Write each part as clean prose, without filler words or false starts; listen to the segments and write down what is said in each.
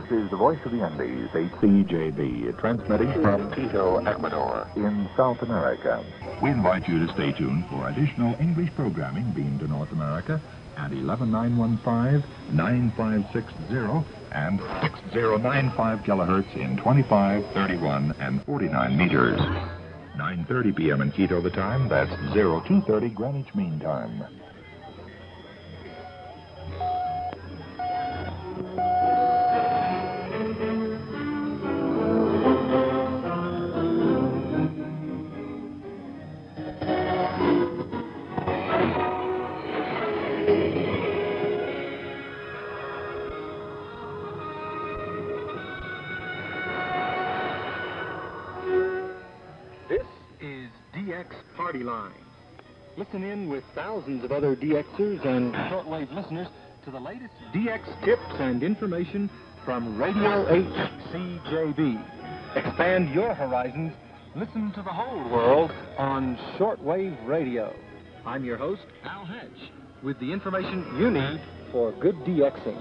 is the voice of the Andes, HCJB, transmitting from Quito, Ecuador, in South America. We invite you to stay tuned for additional English programming beamed to North America at 11915, 9560, and 6095 kilohertz in 25, 31, and 49 meters. 9:30 p.m. in Quito the time, that's 0230 Greenwich Mean Time. Party line. Listen in with thousands of other DXers and shortwave listeners to the latest DX tips and information from Radio HCJB. Expand your horizons. Listen to the whole world on shortwave radio. I'm your host, Al Hatch, with the information you need for good DXing.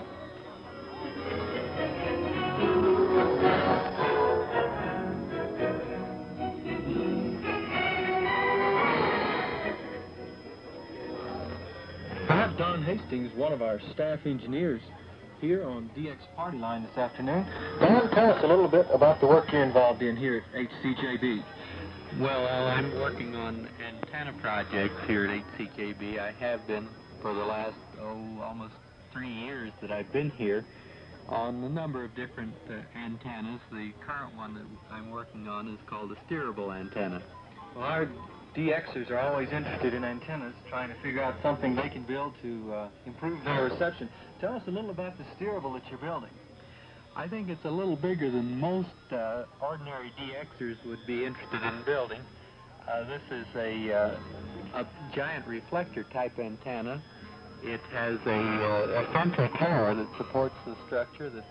Don Hastings, one of our staff engineers here on DX Party Line this afternoon. Don, tell us a little bit about the work you're involved in here at HCJB. Well, I'm working on antenna projects here at HCJB. I have been for the last, almost 3 years that I've been here on a number of different antennas. The current one that I'm working on is called a steerable antenna. Well, our DXers are always interested in antennas, trying to figure out something they can build to improve their reception. Tell us a little about the steerable that you're building. I think it's a little bigger than most ordinary DXers would be interested in building. This is a giant reflector type antenna. It has a central tower that supports the structure that's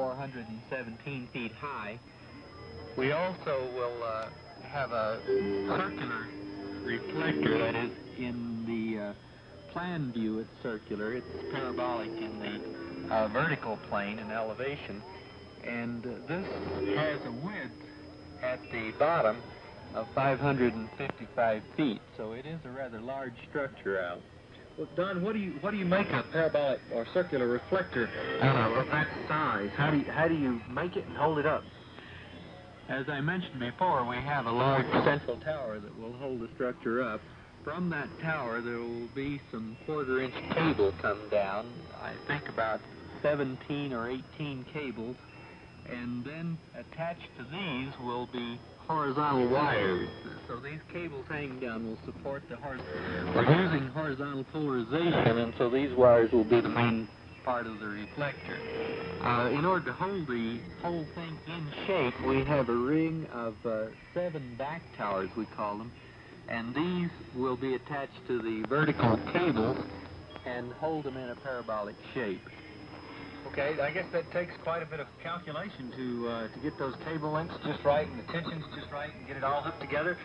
417 feet high. We also will have a circular reflector, that is, in the plan view it's circular. It's parabolic in the vertical plane in elevation, and this has a width at the bottom of 555 feet, so it is a rather large structure out. Well, Don, what do you make a parabolic or circular reflector of that size? How do you make it and hold it up? As I mentioned before, we have a large central tower that will hold the structure up. From that tower, there will be some quarter-inch cable come down, I think about 17 or 18 cables, and then attached to these will be horizontal wires. So these cables hanging down will support the horizontal. We're using horizontal polarization, and so these wires will be the main part of the reflector. In order to hold the whole thing in shape, we have a ring of 7 back towers, we call them, and these will be attached to the vertical cables and hold them in a parabolic shape. Okay, I guess that takes quite a bit of calculation to get those cable lengths just right and the tensions just right and get it all hooked together.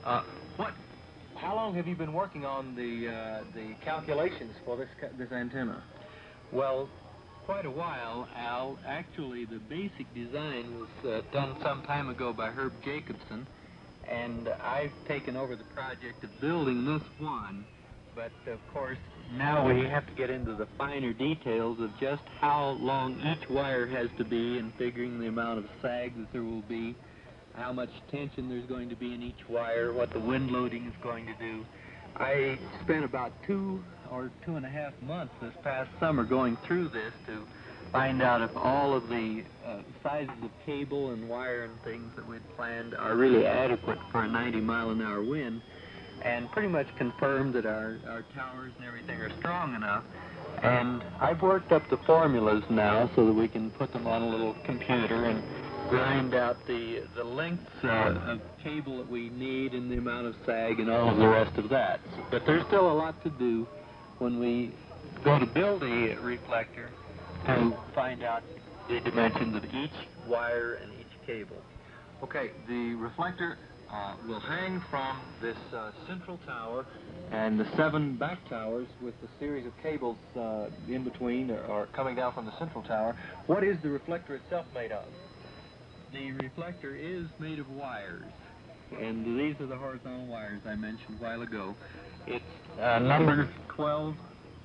How long have you been working on the calculations for this antenna? Well, quite a while, Al. Actually, the basic design was done some time ago by Herb Jacobson, and I've taken over the project of building this one. But, of course, now we have to get into the finer details of just how long each wire has to be and figuring the amount of sag that there will be, how much tension there's going to be in each wire, what the wind loading is going to do. I spent about 2 or 2.5 months this past summer going through this to find out if all of the sizes of cable and wire and things that we'd planned are really adequate for a 90-mile-an-hour wind, and pretty much confirmed that our towers and everything are strong enough. And I've worked up the formulas now so that we can put them on a little computer and grind out the lengths of cable that we need and the amount of sag and all of the rest of that. But there's still a lot to do when we go to build a reflector to find out the dimensions of each wire and each cable. Okay, the reflector will hang from this central tower, and the 7 back towers with the series of cables in between are coming down from the central tower. What is the reflector itself made of? The reflector is made of wires, and these are the horizontal wires I mentioned a while ago. It's number 12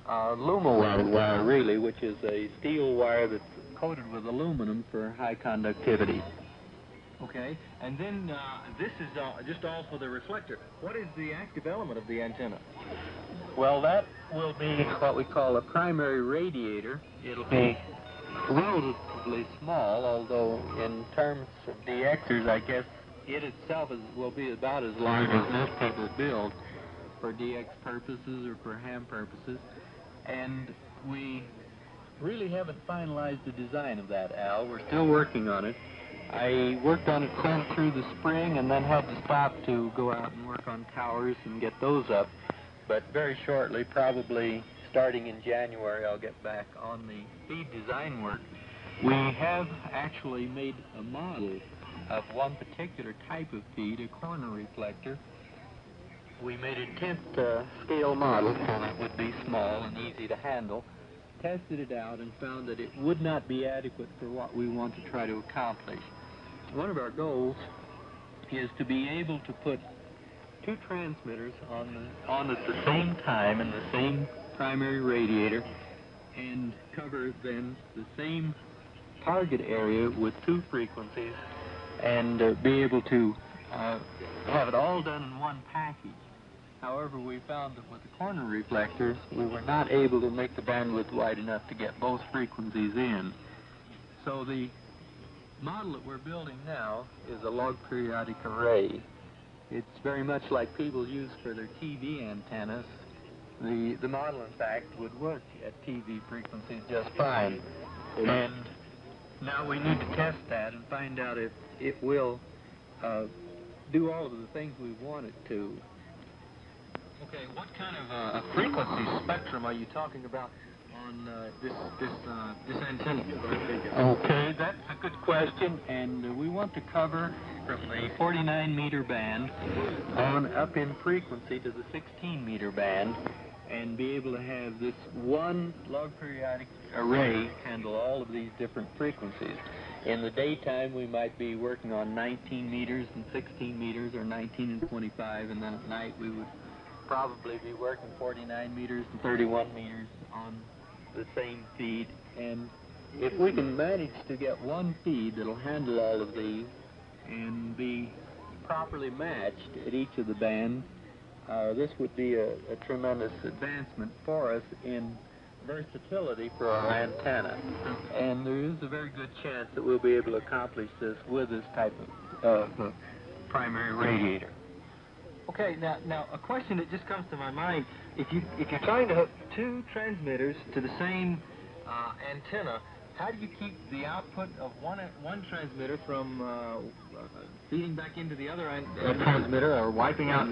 Luma wire, really, which is a steel wire that's coated with aluminum for high conductivity. Okay, and then this is just all for the reflector. What is the active element of the antenna? Well, that will be what we call a primary radiator. It'll be relatively small, although in terms of DXers, I guess it itself will be about as large as most people build for DX purposes or for ham purposes. And we really haven't finalized the design of that, Al. We're still working on it. I worked on it clean through the spring and then had to stop to go out and work on towers and get those up. But very shortly, probably starting in January, I'll get back on the feed design work. We have actually made a model of one particular type of feed, a corner reflector. We made a 10th scale model, so it would be small and easy to handle. Tested it out and found that it would not be adequate for what we want to try to accomplish. One of our goals is to be able to put 2 transmitters on at the same time in the same primary radiator and cover then the same target area with 2 frequencies and be able to have it all done in one package. However, we found that with the corner reflectors, we were not able to make the bandwidth wide enough to get both frequencies in. So the model that we're building now is a log periodic array. It's very much like people use for their TV antennas. The model, in fact, would work at TV frequencies just fine. And now we need to test that and find out if it will do all of the things we want it to. Okay, what kind of a frequency spectrum are you talking about on this antenna? Okay, that's a good question, and we want to cover from the 49-meter band on up in frequency to the 16-meter band and be able to have this one log periodic array handle all of these different frequencies. In the daytime, we might be working on 19 meters and 16 meters, or 19 and 25, and then at night we would probably be working 49 meters and 31 meters on the same feed. And if we can manage to get one feed that'll handle all of these and be properly matched at each of the bands, this would be a tremendous advancement for us in versatility for our antenna. And there is a very good chance that we'll be able to accomplish this with this type of primary radiator. Okay, now a question that just comes to my mind: if you're trying to hook 2 transmitters to the same antenna, how do you keep the output of one transmitter from feeding back into the other transmitter or wiping out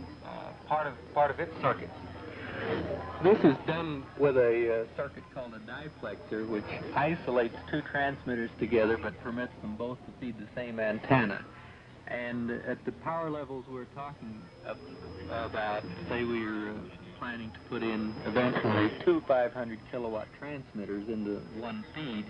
part of its circuits? This is done with a circuit called a diplexer, which isolates 2 transmitters together but permits them both to feed the same antenna. And at the power levels we're talking about, say we were planning to put in eventually 2 500 kilowatt transmitters into one feed,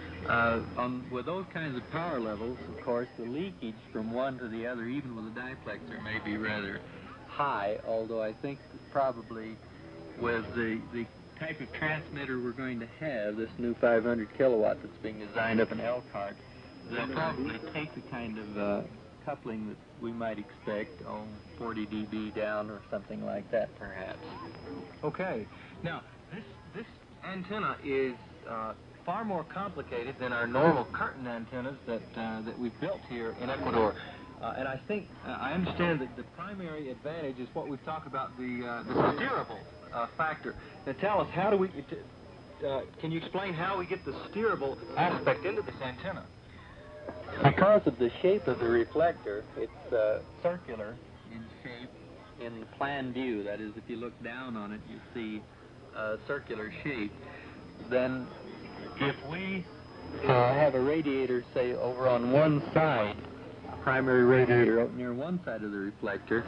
with those kinds of power levels, of course, the leakage from one to the other, even with a diplexer, may be rather high, although I think probably with the type of transmitter we're going to have, this new 500 kilowatt that's being designed up in Elkhart, they'll probably take the kind of coupling that we might expect, 40 dB down or something like that, perhaps. Okay. Now, this antenna is far more complicated than our normal curtain antennas that we've built here in Ecuador. And I think, I understand that the primary advantage is what we've talked about, the steerable factor. Now tell us, how do we, can you explain how we get the steerable aspect into this antenna? Because of the shape of the reflector, it's circular in shape in the plan view. That is, if you look down on it, you see a circular shape. Then if we have a radiator, say, over on one side primary radiator out near one side of the reflector,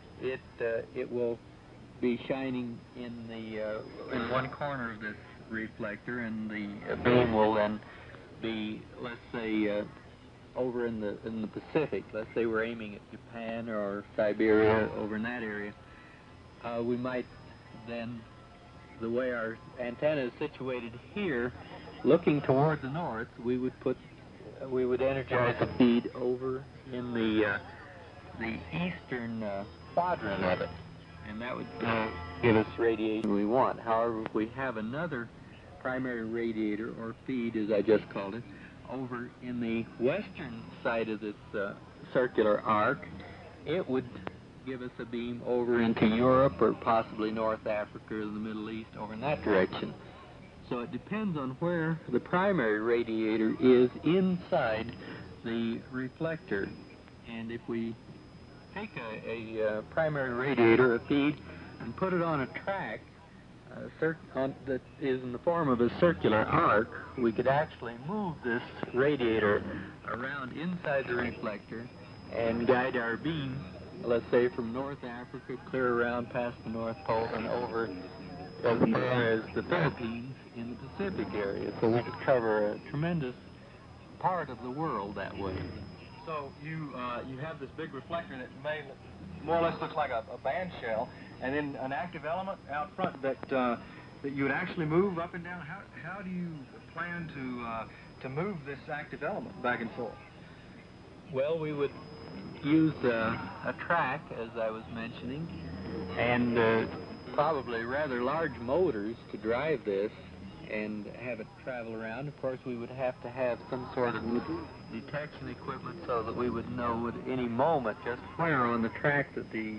it will be shining in one corner of this reflector, and the beam will then be, let's say, over in the Pacific. Let's say we're aiming at Japan or Siberia, over in that area. We might then, the way our antenna is situated here, looking toward the north, we would energize the feed over in the eastern quadrant of it, and that would give us radiation we want. However, if we have another primary radiator, or feed as I just called it, over in the western side of this circular arc, it would give us a beam over into Europe or possibly North Africa or the Middle East, over in that direction. So it depends on where the primary radiator is inside the reflector. And if we take a primary radiator, a feed, and put it on a track that is in the form of a circular arc, we could actually move this radiator around inside the reflector and guide our beam, let's say from North Africa, clear around past the North Pole and over as far as the Philippines in the Pacific area. So we could cover a tremendous part of the world that way. So you have this big reflector that may more or less look like a band shell, and then an active element out front that you would actually move up and down. How do you plan to move this active element back and forth? Well, we would use a track, as I was mentioning, and probably rather large motors to drive this and have it travel around. Of course, we would have to have some sort of detection equipment so that we would know at any moment just where on the track that the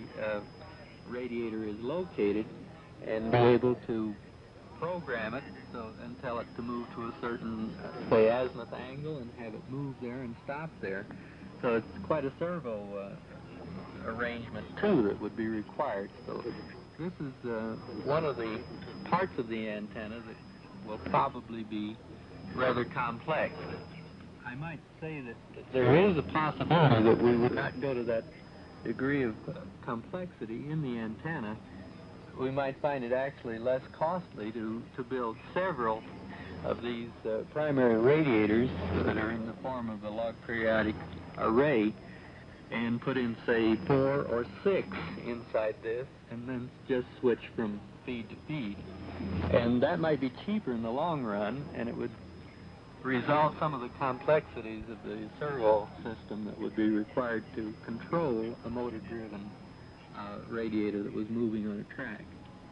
radiator is located, and be able to program it and tell it to move to a certain, say, azimuth angle, and have it move there and stop there. So it's quite a servo arrangement, too, that would be required. So this is one of the parts of the antenna that will probably be rather complex. I might say that there is a possibility that we would not go to that degree of complexity in the antenna. We might find it actually less costly to build several of these primary radiators that are in the form of a log periodic array, and put in, say, 4 or 6 inside this, and then just switch from feed to feed. And that might be cheaper in the long run, and it would resolve some of the complexities of the servo system that would be required to control a motor-driven radiator that was moving on a track.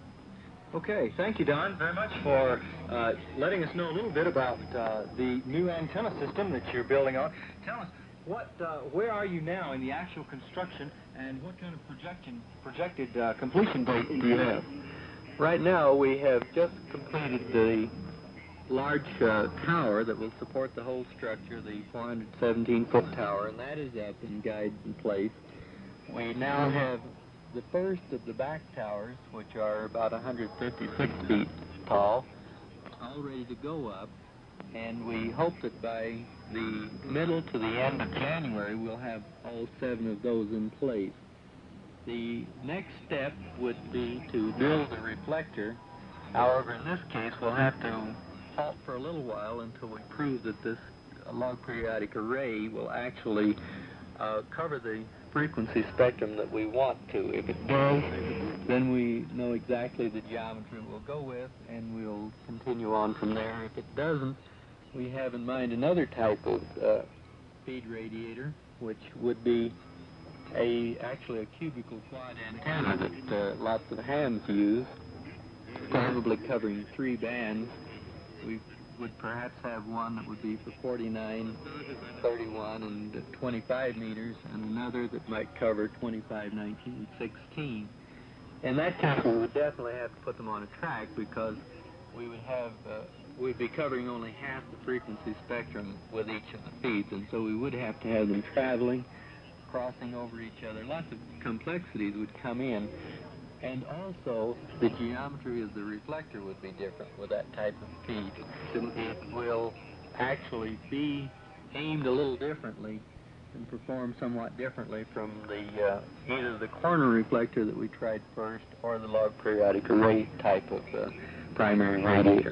Okay, thank you, Don, very much for letting us know a little bit about the new antenna system that you're building on. Tell us, where are you now in the actual construction, and what kind of projected completion date do you have? Right now, we have just completed the large tower that will support the whole structure, the 417-foot tower, and that is up and guides in place. We now have the first of the back towers, which are about 156 feet tall, all ready to go up, and we hope that by the middle to the end of January we'll have all 7 of those in place. The next step would be to build a reflector. However, in this case, we'll have to halt for a little while until we prove that this log periodic array will actually cover the frequency spectrum that we want to. If it does, then we know exactly the geometry we'll go with, and we'll continue on from there. If it doesn't, we have in mind another type of feed radiator, which would be actually a cubical quad antenna that lots of hams use, probably covering 3 bands. We would perhaps have one that would be for 49, 31, and 25 meters, and another that might cover 25, 19, and 16. In that case, we would definitely have to put them on a track, because we would have we'd be covering only half the frequency spectrum with each of the feeds, and so we would have to have them traveling, crossing over each other. Lots of complexities would come in, and also the geometry of the reflector would be different with that type of feed. It will actually be aimed a little differently and perform somewhat differently from the either the corner reflector that we tried first or the log periodic array type of primary radiator.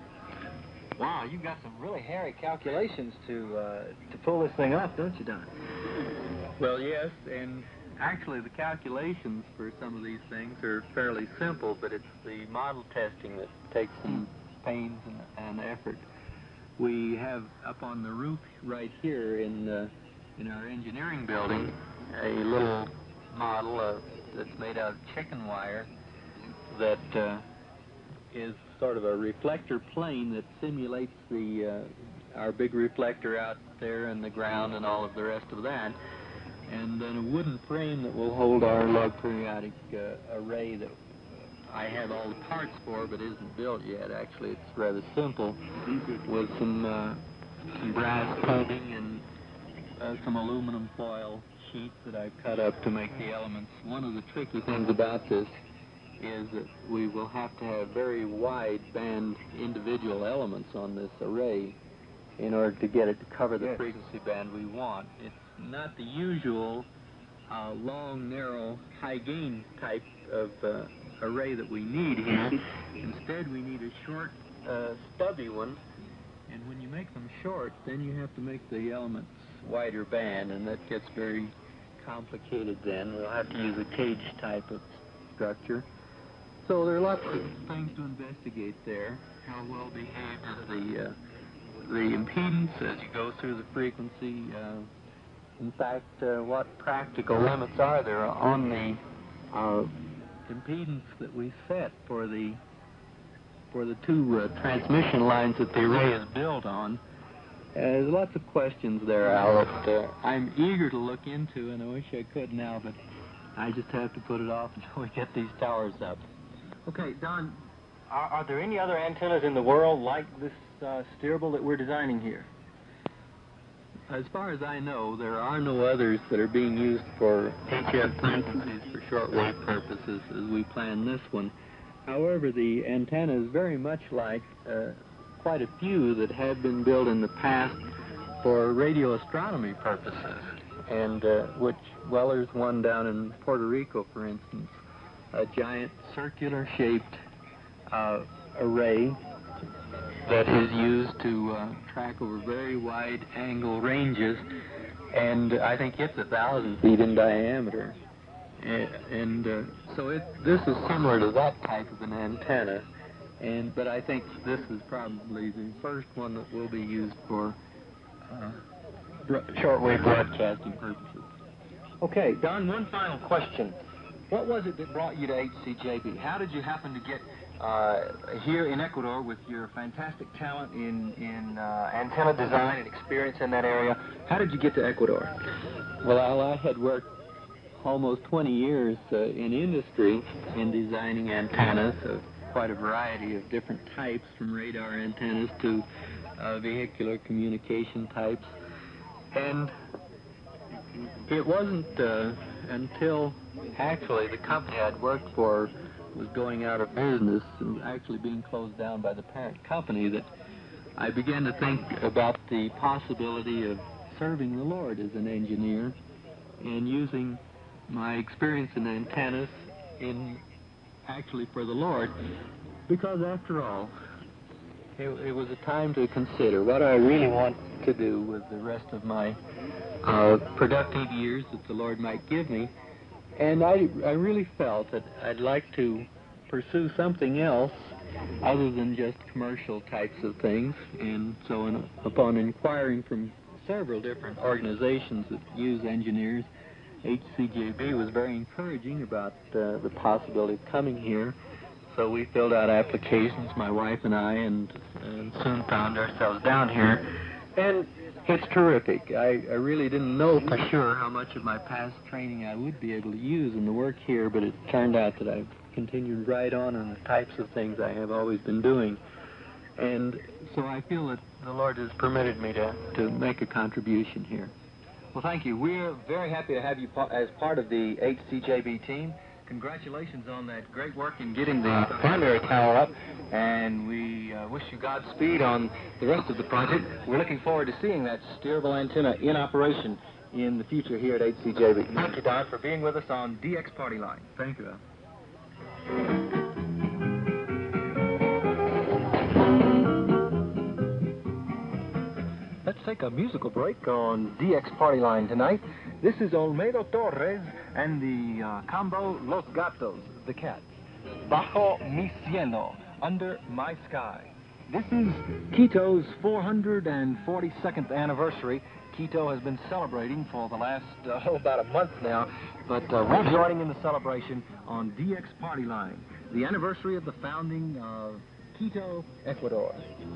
Wow, you've got some really hairy calculations to pull this thing off, don't you, Don? Well, yes, and actually the calculations for some of these things are fairly simple, but it's the model testing that takes some pains and effort. We have up on the roof right here in our engineering building a little model that's made out of chicken wire that is sort of a reflector plane that simulates our big reflector out there in the ground and all of the rest of that, and then a wooden frame that will hold our log periodic array that I have all the parts for but isn't built yet. Actually, it's rather simple, with some brass coating and some aluminum foil sheets that I've cut up to make the elements. One of the tricky things about this is that we will have to have very wide band individual elements on this array in order to get it to cover the frequency band we want. It's not the usual long, narrow, high gain type of array that we need here. Instead, we need a short, stubby one, and when you make them short, then you have to make the elements wider band, and that gets very complicated then. We'll have to use a cage type of structure. So there are lots of things to investigate there. How well behaved is the impedance as you go through the frequency. In fact, what practical limits are there on the impedance that we set for the two transmission lines that the array is built on? There's lots of questions there, Al, that I'm eager to look into, and I wish I could now, but I just have to put it off until we get these towers up. Okay, Don, are there any other antennas in the world like this steerable that we're designing here? As far as I know, there are no others that are being used for HF frequencies for shortwave purposes as we plan this one. However, the antenna is very much like quite a few that have been built in the past for radio astronomy purposes, and well, there's one down in Puerto Rico, for instance, a giant circular-shaped array that is used to track over very wide angle ranges, and I think it's 1,000 feet in diameter. So this is similar to that type of an antenna, but I think this is probably the first one that will be used for shortwave broadcasting purposes. Okay, Don, one final question. What was it that brought you to HCJB? How did you happen to get here in Ecuador with your fantastic talent in antenna design and experience in that area? How did you get to Ecuador? Well, I had worked almost 20 years in industry in designing antennas of quite a variety of different types, from radar antennas to vehicular communication types. And it wasn't until actually the company I'd worked for was going out of business and actually being closed down by the parent company that I began to think about the possibility of serving the Lord as an engineer and using my experience in antennas actually for the Lord, because after all, it was a time to consider what I really want to do with the rest of my productive years that the Lord might give me. And I really felt that I'd like to pursue something else other than just commercial types of things. And so upon inquiring from several different organizations that use engineers, HCJB was very encouraging about the possibility of coming here. So we filled out applications, my wife and I, and soon found ourselves down here. And it's terrific. I really didn't know for sure how much of my past training I would be able to use in the work here, but it turned out that I've continued right on in the types of things I have always been doing. And so I feel that the Lord has permitted me to make a contribution here. Well, thank you. We're very happy to have you as part of the HCJB team. Congratulations on that great work in getting the primary tower up, and we wish you Godspeed on the rest of the project. We're looking forward to seeing that steerable antenna in operation in the future here at HCJB. Thank you, Don, for being with us on DX Party Line. Thank you, Al. Let's take a musical break on DX Party Line tonight. This is Olmedo Torres and the combo Los Gatos, the Cats. Bajo mi cielo, under my sky. This is Quito's 442nd anniversary. Quito has been celebrating for the last, about a month now, but we're joining in the celebration on DX Party Line, the anniversary of the founding of Quito, Ecuador.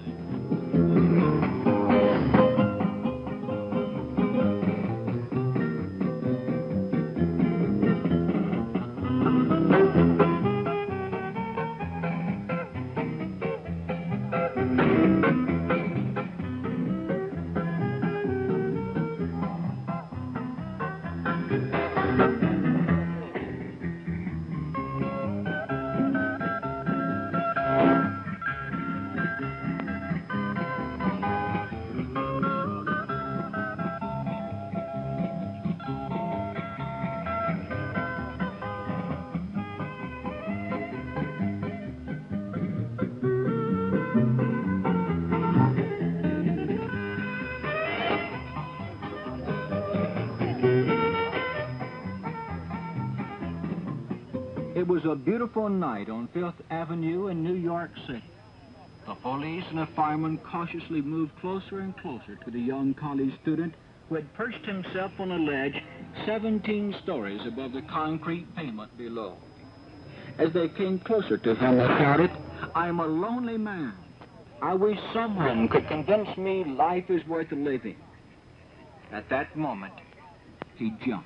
It was a beautiful night on Fifth Avenue in New York City. The police and a fireman cautiously moved closer and closer to the young college student who had perched himself on a ledge 17 stories above the concrete pavement below. As they came closer to him, they shouted, "I'm a lonely man. I wish someone could convince me life is worth living." At that moment, he jumped.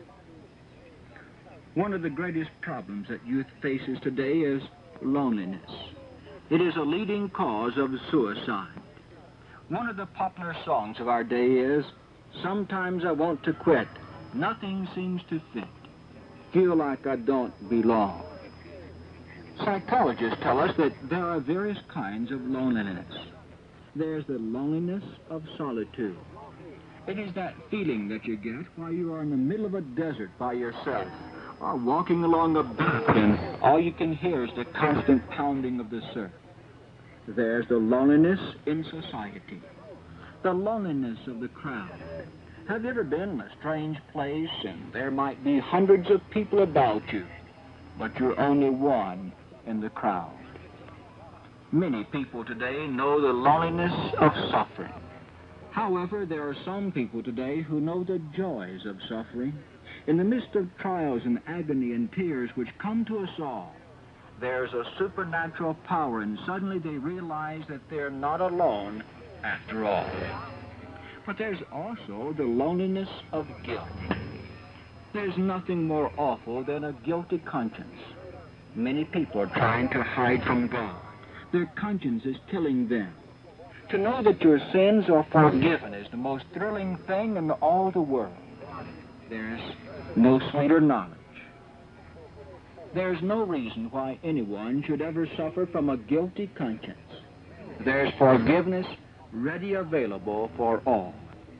One of the greatest problems that youth faces today is loneliness. It is a leading cause of suicide. One of the popular songs of our day is, "Sometimes I want to quit. Nothing seems to fit. Feel like I don't belong." Psychologists tell us that there are various kinds of loneliness. There's the loneliness of solitude. It is that feeling that you get while you are in the middle of a desert by yourself, or walking along a beach and all you can hear is the constant pounding of the surf. There's the loneliness in society, the loneliness of the crowd. Have you ever been in a strange place and there might be hundreds of people about you, but you're only one in the crowd? Many people today know the loneliness of suffering. However, there are some people today who know the joys of suffering. In the midst of trials and agony and tears which come to us all, there's a supernatural power, and suddenly they realize that they're not alone after all. But there's also the loneliness of guilt. There's nothing more awful than a guilty conscience. Many people are trying to hide from God. Their conscience is killing them. To know that your sins are forgiven is the most thrilling thing in all the world. There's no sweeter knowledge. There's no reason why anyone should ever suffer from a guilty conscience. There's forgiveness ready available for all.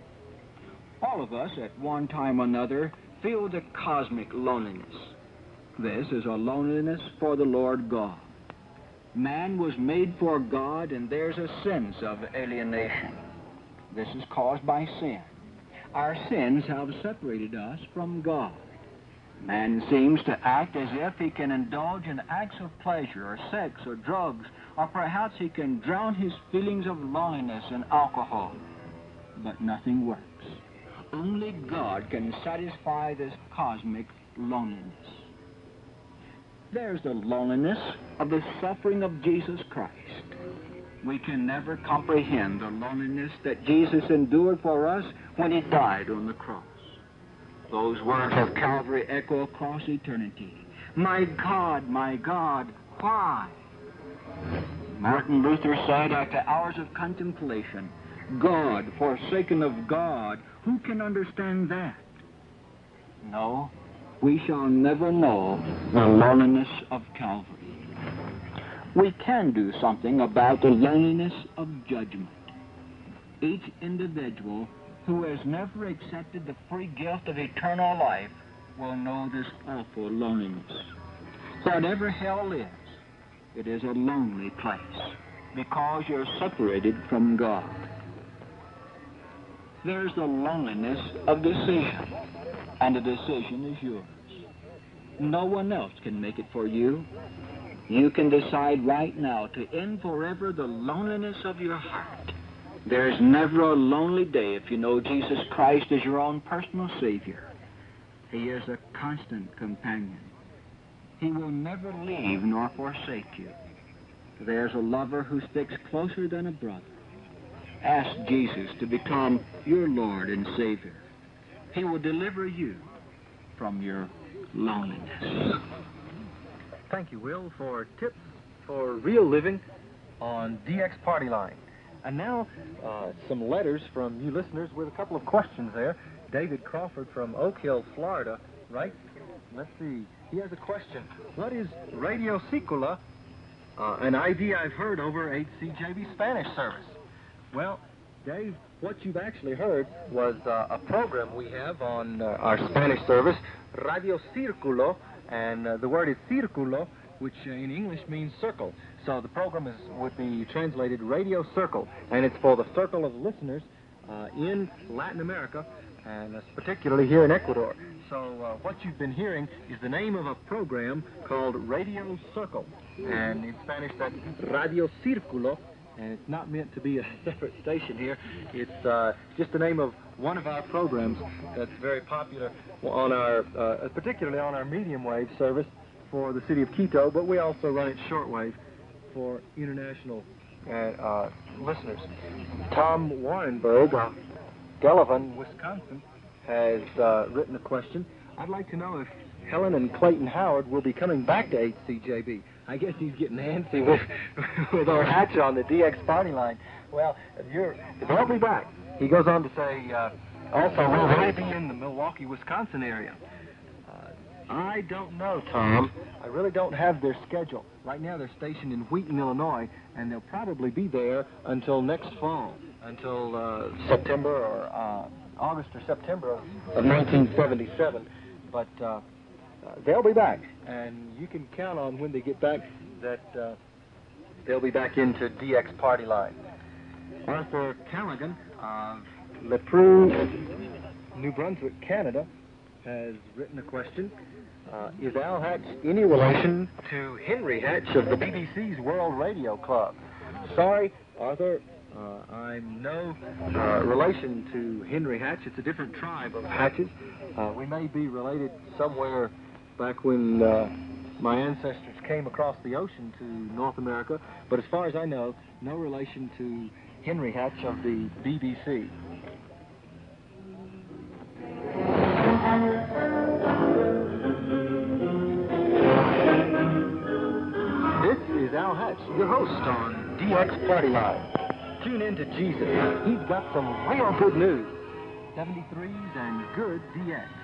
All of us at one time or another feel the cosmic loneliness. This is a loneliness for the Lord God. Man was made for God, and there's a sense of alienation. This is caused by sin. Our sins have separated us from God. Man seems to act as if he can indulge in acts of pleasure or sex or drugs, or perhaps he can drown his feelings of loneliness in alcohol. But nothing works. Only God can satisfy this cosmic loneliness. There's the loneliness of the suffering of Jesus Christ. We can never comprehend the loneliness that Jesus endured for us when he died on the cross. Those words of Calvary echo across eternity. My God, why?" Martin Luther said after hours of contemplation, "God, forsaken of God, who can understand that?" No, we shall never know the loneliness of Calvary. We can do something about the loneliness of judgment. Each individual who has never accepted the free gift of eternal life will know this awful loneliness. Whatever hell is, it is a lonely place because you're separated from God. There's the loneliness of decision, and the decision is yours. No one else can make it for you. You can decide right now to end forever the loneliness of your heart. There's never a lonely day if you know Jesus Christ is your own personal Savior. He is a constant companion. He will never leave nor forsake you. There's a lover who sticks closer than a brother. Ask Jesus to become your Lord and Savior. He will deliver you from your loneliness. Thank you, Will, for tips for real living on DX Party Line. And now, some letters from you listeners with a couple of questions there. David Crawford from Oak Hill, Florida, writes, let's see, he has a question. What is Radio Cicula, an idea I've heard over HCJB Spanish service? Well, Dave, what you've actually heard was a program we have on our Spanish service, Radio Círculo, and the word is círculo, which in English means circle. So the program would be translated Radio Circle, and it's for the circle of listeners in Latin America, and particularly here in Ecuador. So what you've been hearing is the name of a program called Radio Circle, and in Spanish that's Radio Círculo, and it's not meant to be a separate station here. It's just the name of one of our programs that's very popular on our, particularly on our medium wave service for the city of Quito, but we also run it shortwave for international listeners. Tom Warrenberg of Delavan, Wisconsin, has written a question. I'd like to know if Helen and Clayton Howard will be coming back to HCJB. I guess he's getting antsy with our hatch on the DX Party Line. Well, they'll be back. He goes on to say, also, will they be in the Milwaukee, Wisconsin area? I don't know, Tom. I really don't have their schedule. Right now they're stationed in Wheaton, Illinois, and they'll probably be there until next fall, until September or August or September of 1977. But they'll be back, and you can count on when they get back that they'll be back into DX Party Line. Arthur Callaghan of Lepreux, New Brunswick, Canada, has written a question. Is Al Hatch any relation to Henry Hatch of the BBC's World Radio Club? Sorry, Arthur, I'm no relation to Henry Hatch. It's a different tribe of Hatches. We may be related somewhere back when my ancestors came across the ocean to North America, but as far as I know, no relation to Henry Hatch of the BBC. This is Al Hatch, your host on DX Party Line. Tune in to Jesus. He's got some real good news. 73s and good DX.